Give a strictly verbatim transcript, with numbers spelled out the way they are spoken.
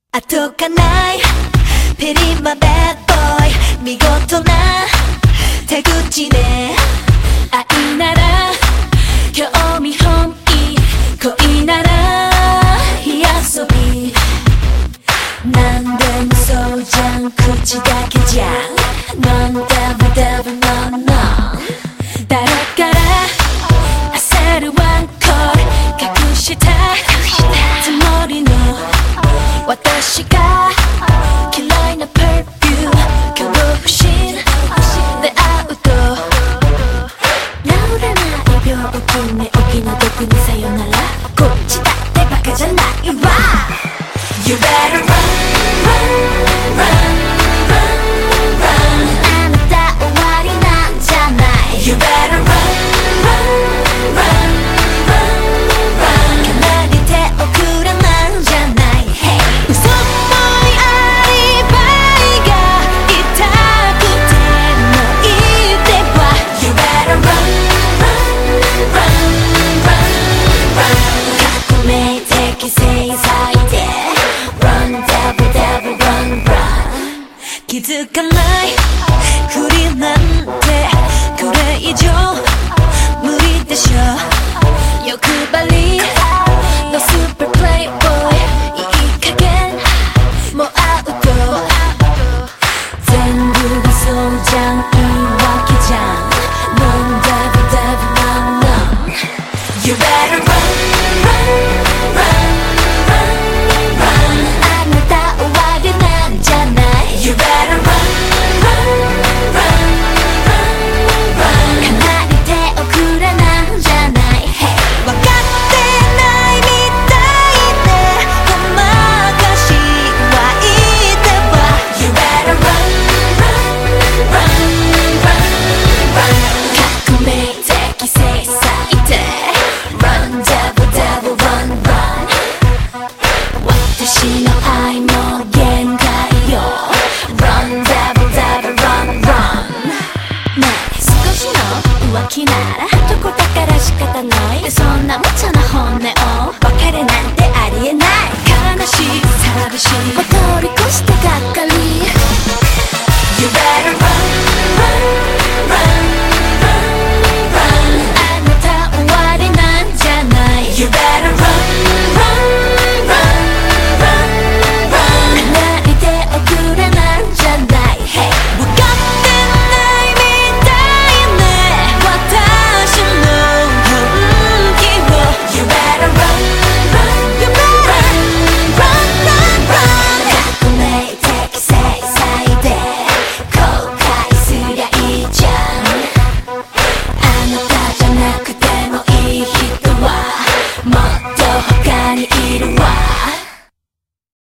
後がないペリマベッドボーイ、見事な手口ね。愛なら興味本意、恋なら火遊び。なんでもそうじゃん、口だけじゃん。Non devil devil no no、 誰から焦るワンコール隠したつもりの私が嫌いなパーフューム、恐怖心で会うと治らない病気に大きな毒にさよなら。こっちだってバカじゃないわ。 You better run run run run、 あなた終わりなんじゃない。 You better run run run run、 かなり手遅れなんじゃない。 Hey、 嘘っぽいアリバイが痛くてもいいでは。 You better run run run run、 革命的制裁で Run devil devil run run、 気づかないふりなんてこれ以上無理でしょ。欲張りのスーパープレイボーイ、いい加減もうアウト。全部がそうじゃん、言い訳じゃん。 Non devil devil no no、 You better run run run run、 あなた終わりなんじゃない。 You better run run run run、 かなり手遅れなんじゃない。 Hey、 分かってないみたいでごまかしはいいでは。 You better run run run run、 革命的制裁で Run devil devil run run、 私の愛も限界よ。 Run devil devil run run、 ねえ少しの浮気なら男だから仕方ない。そんな無茶な本